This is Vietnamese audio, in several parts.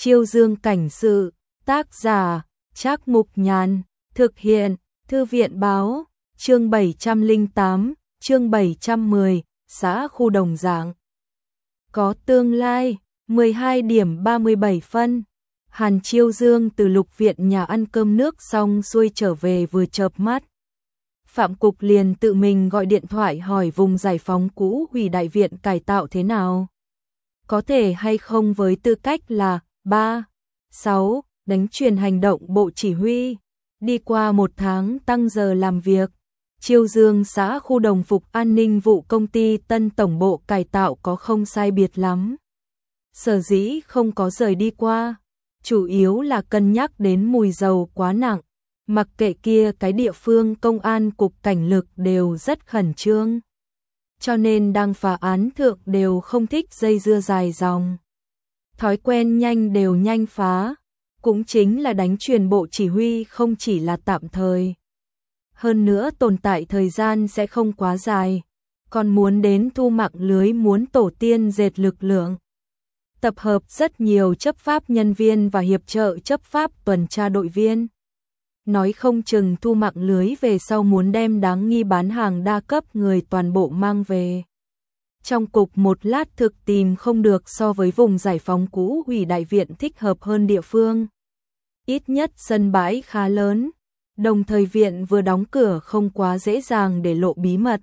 Chiêu Dương cảnh sự, tác giả, Trác Mục Nhàn, thực hiện, Thư viện báo, chương 708, chương 710, xã khu Đồng Dạng. Có tương lai, 12 điểm 37 phân. Hàn Chiêu Dương từ lục viện nhà ăn cơm nước xong xuôi trở về vừa chợp mắt. Phạm Cục liền tự mình gọi điện thoại hỏi vùng giải phóng cũ hủy đại viện cải tạo thế nào. Có thể hay không với tư cách là 6 đánh truyền hành động bộ chỉ huy. Đi qua 1 tháng tăng giờ làm việc, Chiêu Dương xã khu đồng phục an ninh vụ công ty tân tổng bộ cải tạo có không sai biệt lắm. Sở dĩ không có rời đi qua, chủ yếu là cân nhắc đến mùi dầu quá nặng. Mặc kệ kia cái địa phương công an cục cảnh lực đều rất khẩn trương. Cho nên đang phá án thượng đều không thích dây dưa dài dòng. Thói quen nhanh đều nhanh phá. Cũng chính là đánh truyền bộ chỉ huy không chỉ là tạm thời. Hơn nữa tồn tại thời gian sẽ không quá dài. Còn muốn đến thu mạng lưới muốn tổ tiên dệt lực lượng. Tập hợp rất nhiều chấp pháp nhân viên và hiệp trợ chấp pháp tuần tra đội viên. Nói không chừng thu mạng lưới về sau muốn đem đáng nghi bán hàng đa cấp người toàn bộ mang về. Trong cục một lát thực tìm không được so với vùng giải phóng cũ hủy đại viện thích hợp hơn địa phương. Ít nhất sân bãi khá lớn, đồng thời viện vừa đóng cửa không quá dễ dàng để lộ bí mật.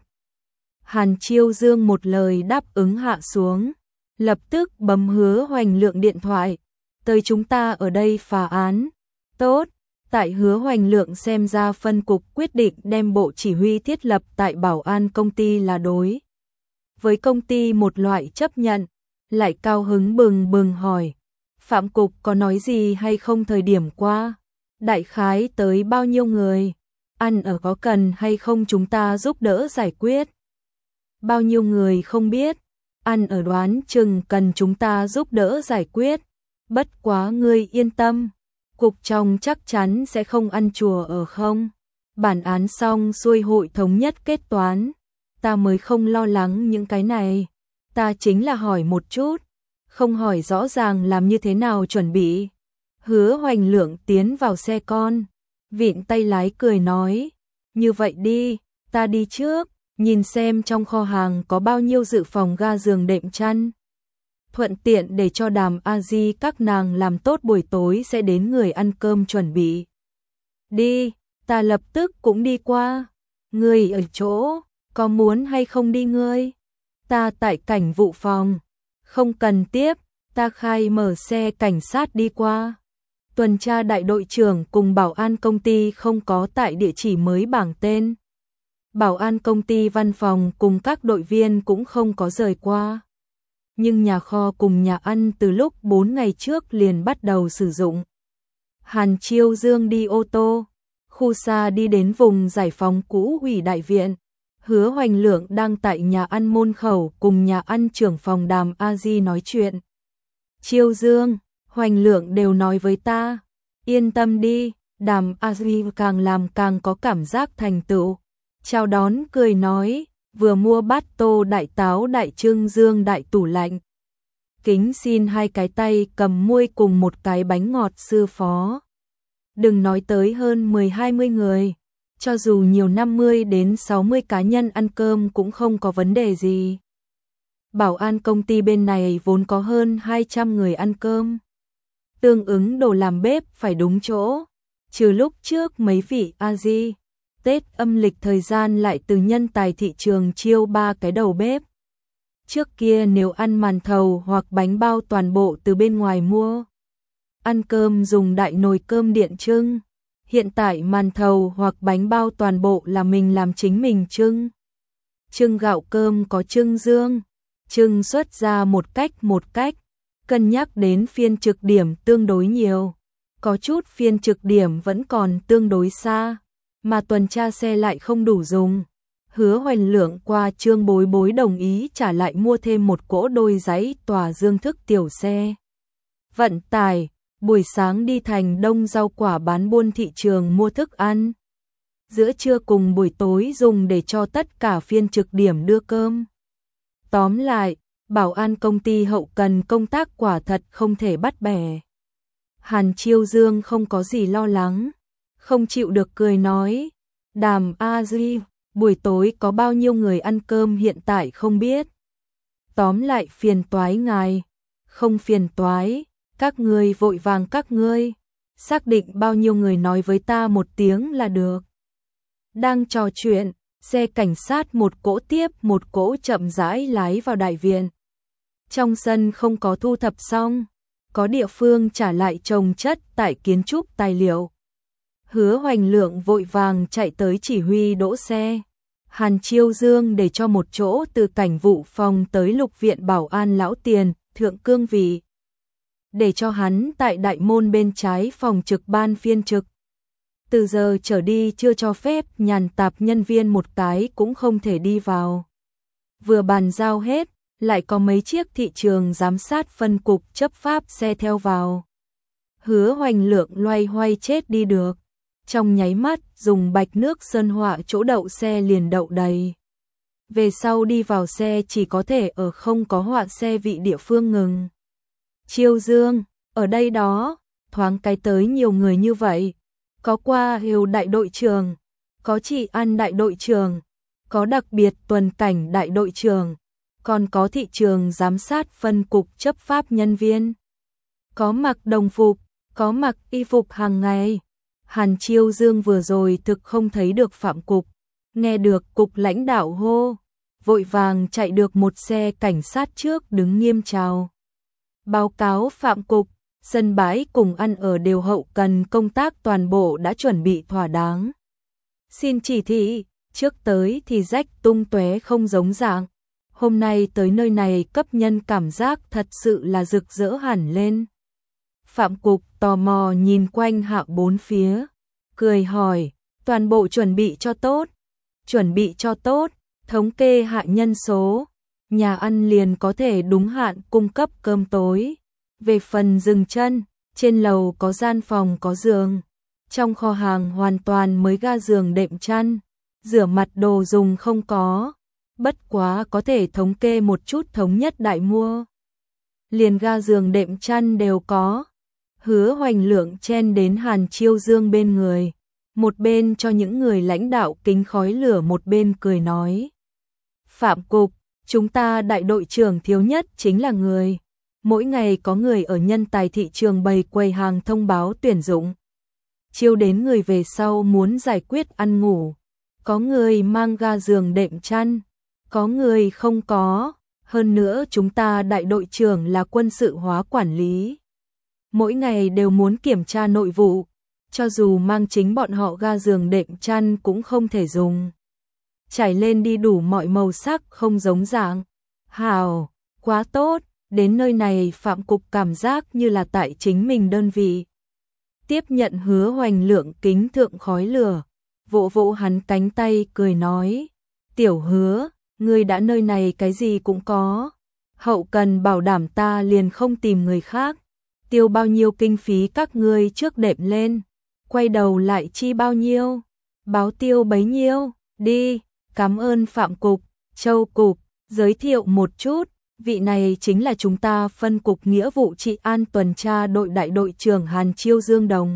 Hàn Chiêu Dương một lời đáp ứng hạ xuống, lập tức bấm Hứa Hoành Lượng điện thoại, tới chúng ta ở đây phá án. Tốt. Tại Hứa Hoành Lượng xem ra phân cục quyết định đem bộ chỉ huy thiết lập tại bảo an công ty là đối với công ty một loại chấp nhận, lại cao hứng bừng bừng hỏi, Phạm Cục có nói gì hay không thời điểm qua, đại khái tới bao nhiêu người, ăn ở có cần hay không chúng ta giúp đỡ giải quyết. Bao nhiêu người không biết, ăn ở đoán chừng cần chúng ta giúp đỡ giải quyết, bất quá ngươi yên tâm. Cục trong chắc chắn sẽ không ăn chùa ở không. Bản án xong xuôi hội thống nhất kết toán. Ta mới không lo lắng những cái này. Ta chính là hỏi một chút. Không hỏi rõ ràng làm như thế nào chuẩn bị. Hứa Hoành Lượng tiến vào xe con. Vịn tay lái cười nói. Như vậy đi, ta đi trước. Nhìn xem trong kho hàng có bao nhiêu dự phòng ga giường đệm chăn. Thuận tiện để cho Đàm A Di các nàng làm tốt buổi tối sẽ đến người ăn cơm chuẩn bị. Đi, ta lập tức cũng đi qua. Ngươi ở chỗ, có muốn hay không đi ngươi? Ta tại cảnh vụ phòng. Không cần tiếp, ta khai mở xe cảnh sát đi qua. Tuần tra đại đội trưởng cùng bảo an công ty không có tại địa chỉ mới bảng tên. Bảo an công ty văn phòng cùng các đội viên cũng không có rời qua. Nhưng nhà kho cùng nhà ăn từ lúc 4 ngày trước liền bắt đầu sử dụng. Hàn Chiêu Dương đi ô tô, khu xa đi đến vùng giải phóng cũ hủy đại viện. Hứa Hoành Lượng đang tại nhà ăn môn khẩu cùng nhà ăn trưởng phòng Đàm A Di nói chuyện. Chiêu Dương, Hoành Lượng đều nói với ta, yên tâm đi. Đàm A Di càng làm càng có cảm giác thành tựu. Chào đón cười nói, vừa mua bát tô đại táo đại trưng dương đại tủ lạnh. Kính xin 2 cái tay cầm muôi cùng 1 cái bánh ngọt sư phó. Đừng nói tới hơn 10-20 người, cho dù nhiều 50 đến 60 cá nhân ăn cơm cũng không có vấn đề gì. Bảo an công ty bên này vốn có hơn 200 người ăn cơm. Tương ứng đồ làm bếp phải đúng chỗ, trừ lúc trước mấy vị A Di. Tết âm lịch thời gian lại từ nhân tài thị trường chiêu 3 cái đầu bếp. Trước kia nếu ăn màn thầu hoặc bánh bao toàn bộ từ bên ngoài mua. Ăn cơm dùng đại nồi cơm điện trưng. Hiện tại màn thầu hoặc bánh bao toàn bộ là mình làm chính mình trưng. Trưng gạo cơm có trưng dương. Trưng xuất ra một cách. Cân nhắc đến phiên trực điểm tương đối nhiều. Có chút phiên trực điểm vẫn còn tương đối xa. Mà tuần tra xe lại không đủ dùng. Hứa Hoành Lượng qua Trương Bối Bối đồng ý trả lại mua thêm một cỗ đôi giấy tòa dương thức tiểu xe. Vận tải, buổi sáng đi thành Đông rau quả bán buôn thị trường mua thức ăn. Giữa trưa cùng buổi tối dùng để cho tất cả phiên trực điểm đưa cơm. Tóm lại, bảo an công ty hậu cần công tác quả thật không thể bắt bẻ. Hàn Chiêu Dương không có gì lo lắng, không chịu được cười nói, Đàm A Di, buổi tối có bao nhiêu người ăn cơm hiện tại không biết. Tóm lại phiền toái ngài, không phiền toái, các ngươi vội vàng các ngươi, xác định bao nhiêu người nói với ta một tiếng là được. Đang trò chuyện, xe cảnh sát một cỗ tiếp một cỗ chậm rãi lái vào đại viện. Trong sân không có thu thập xong, có địa phương trả lại chồng chất tại kiến trúc tài liệu. Hứa Hoành Lượng vội vàng chạy tới chỉ huy đỗ xe. Hàn Chiêu Dương để cho một chỗ từ cảnh vụ phòng tới lục viện bảo an lão tiền, thượng cương vị. Để cho hắn tại đại môn bên trái phòng trực ban phiên trực. Từ giờ trở đi chưa cho phép nhàn tạp nhân viên một cái cũng không thể đi vào. Vừa bàn giao hết, lại có mấy chiếc thị trường giám sát phân cục chấp pháp xe theo vào. Hứa Hoành Lượng loay hoay chết đi được. Trong nháy mắt dùng bạch nước sơn họa chỗ đậu xe liền đậu đầy. Về sau đi vào xe chỉ có thể ở không có họa xe vị địa phương ngừng. Chiêu Dương, ở đây đó, thoáng cái tới nhiều người như vậy. Có qua Hiếu đại đội trưởng, có chị An đại đội trưởng, có đặc biệt tuần cảnh đại đội trưởng, còn có thị trường giám sát phân cục chấp pháp nhân viên. Có mặc đồng phục, có mặc y phục hàng ngày. Hàn Chiêu Dương vừa rồi thực không thấy được Phạm Cục, nghe được cục lãnh đạo hô, vội vàng chạy được một xe cảnh sát trước đứng nghiêm chào. Báo cáo Phạm Cục, sân bãi cùng ăn ở đều hậu cần công tác toàn bộ đã chuẩn bị thỏa đáng. Xin chỉ thị, trước tới thì rách tung tóe không giống dạng. Hôm nay tới nơi này cấp nhân cảm giác thật sự là rực rỡ hẳn lên. Phạm Cục tò mò nhìn quanh hạ bốn phía, cười hỏi, toàn bộ chuẩn bị cho tốt. Chuẩn bị cho tốt, thống kê hạ nhân số, nhà ăn liền có thể đúng hạn cung cấp cơm tối. Về phần dừng chân, trên lầu có gian phòng có giường, trong kho hàng hoàn toàn mới ga giường đệm chăn, rửa mặt đồ dùng không có, bất quá có thể thống kê một chút thống nhất đại mua. Liền ga giường đệm chăn đều có. Hứa Hoành Lượng chen đến Hàn Chiêu Dương bên người, một bên cho những người lãnh đạo kính khói lửa một bên cười nói. Phạm Cục, chúng ta đại đội trưởng thiếu nhất chính là người. Mỗi ngày có người ở nhân tài thị trường bày quầy hàng thông báo tuyển dụng. Chiêu đến người về sau muốn giải quyết ăn ngủ. Có người mang ga giường đệm chăn, có người không có. Hơn nữa chúng ta đại đội trưởng là quân sự hóa quản lý. Mỗi ngày đều muốn kiểm tra nội vụ, cho dù mang chính bọn họ ga giường đệm chăn cũng không thể dùng. Trải lên đi đủ mọi màu sắc không giống dạng. Hào, quá tốt, đến nơi này Phạm Cục cảm giác như là tại chính mình đơn vị. Tiếp nhận Hứa Hoành Lượng kính thượng khói lửa, vỗ vỗ hắn cánh tay cười nói, tiểu Hứa, ngươi đã nơi này cái gì cũng có. Hậu cần bảo đảm ta liền không tìm người khác. Tiêu bao nhiêu kinh phí các ngươi trước đệm lên, quay đầu lại chi bao nhiêu, báo tiêu bấy nhiêu, đi, cảm ơn Phạm Cục, Châu Cục, giới thiệu một chút, vị này chính là chúng ta phân cục nghĩa vụ trị an tuần tra đội đại đội trưởng Hàn Chiêu Dương đồng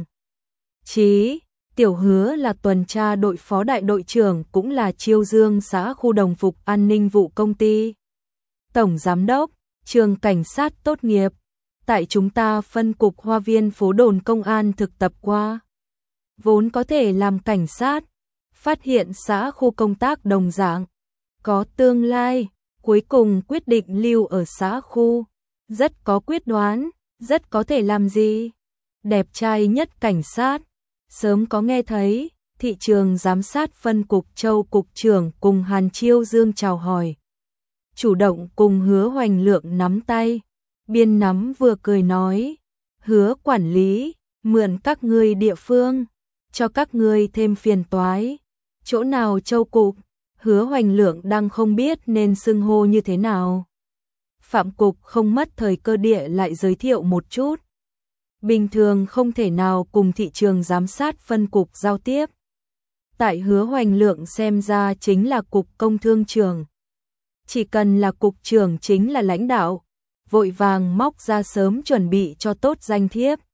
chí, tiểu Hứa là tuần tra đội phó đại đội trưởng cũng là Chiêu Dương xã khu đồng phục an ninh vụ công ty. Tổng giám đốc, trường cảnh sát tốt nghiệp. Tại chúng ta phân cục Hoa Viên phố đồn công an thực tập qua. Vốn có thể làm cảnh sát, phát hiện xã khu công tác đồng dạng, có tương lai, cuối cùng quyết định lưu ở xã khu, rất có quyết đoán, rất có thể làm gì. Đẹp trai nhất cảnh sát, sớm có nghe thấy, thị trường giám sát phân cục Châu cục trưởng cùng Hàn Chiêu Dương chào hỏi. Chủ động cùng Hứa Hoành Lượng nắm tay. Biên nắm vừa cười nói, Hứa quản lý, mượn các ngươi địa phương, cho các ngươi thêm phiền toái. Chỗ nào Châu Cục, Hứa Hoành Lượng đang không biết nên xưng hô như thế nào. Phạm Cục không mất thời cơ địa lại giới thiệu một chút. Bình thường không thể nào cùng thị trường giám sát phân cục giao tiếp. Tại Hứa Hoành Lượng xem ra chính là cục công thương trưởng. Chỉ cần là cục trưởng chính là lãnh đạo. Vội vàng móc ra sớm chuẩn bị cho tốt danh thiếp,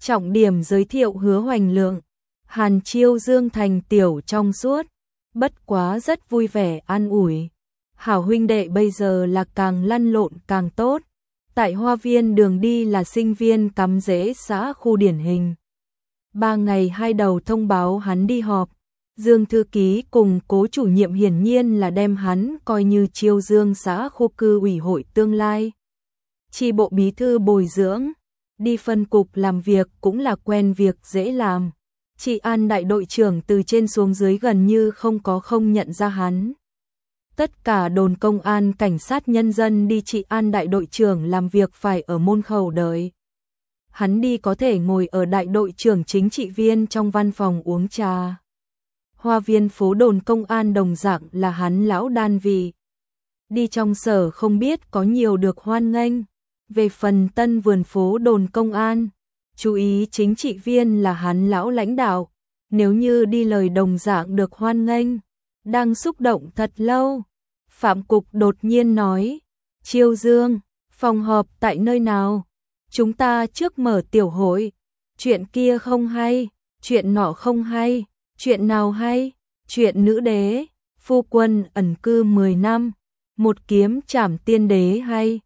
Trọng điểm giới thiệu Hứa Hoành Lượng, Hàn Chiêu Dương thành tiểu trong suốt, bất quá rất vui vẻ an ủi. Hảo huynh đệ bây giờ là càng lăn lộn càng tốt. Tại Hoa Viên đường đi là sinh viên cắm rễ xã khu điển hình. 3 ngày 2 đầu thông báo hắn đi họp. Dương thư ký cùng cố chủ nhiệm hiển nhiên là đem hắn coi như Chiêu Dương xã khu cư ủy hội tương lai. Chi bộ bí thư bồi dưỡng, đi phân cục làm việc cũng là quen việc dễ làm. Trị an đại đội trưởng từ trên xuống dưới gần như không nhận ra hắn. Tất cả đồn công an cảnh sát nhân dân đi trị an đại đội trưởng làm việc phải ở môn khẩu đợi. Hắn đi có thể ngồi ở đại đội trưởng chính trị viên trong văn phòng uống trà. Hoa viên phố đồn công an đồng dạng là hắn lão đan vị. Đi trong sở không biết có nhiều được hoan nghênh. Về phần tân vườn phố đồn công an, chú ý chính trị viên là hắn lão lãnh đạo. Nếu như đi lời đồng dạng được hoan nghênh, đang xúc động thật lâu. Phạm Cục đột nhiên nói, Chiêu Dương, phòng họp tại nơi nào? Chúng ta trước mở tiểu hội, chuyện kia không hay, chuyện nọ không hay, chuyện nào hay? Chuyện nữ đế, phu quân ẩn cư 10 năm, một kiếm trảm tiên đế hay?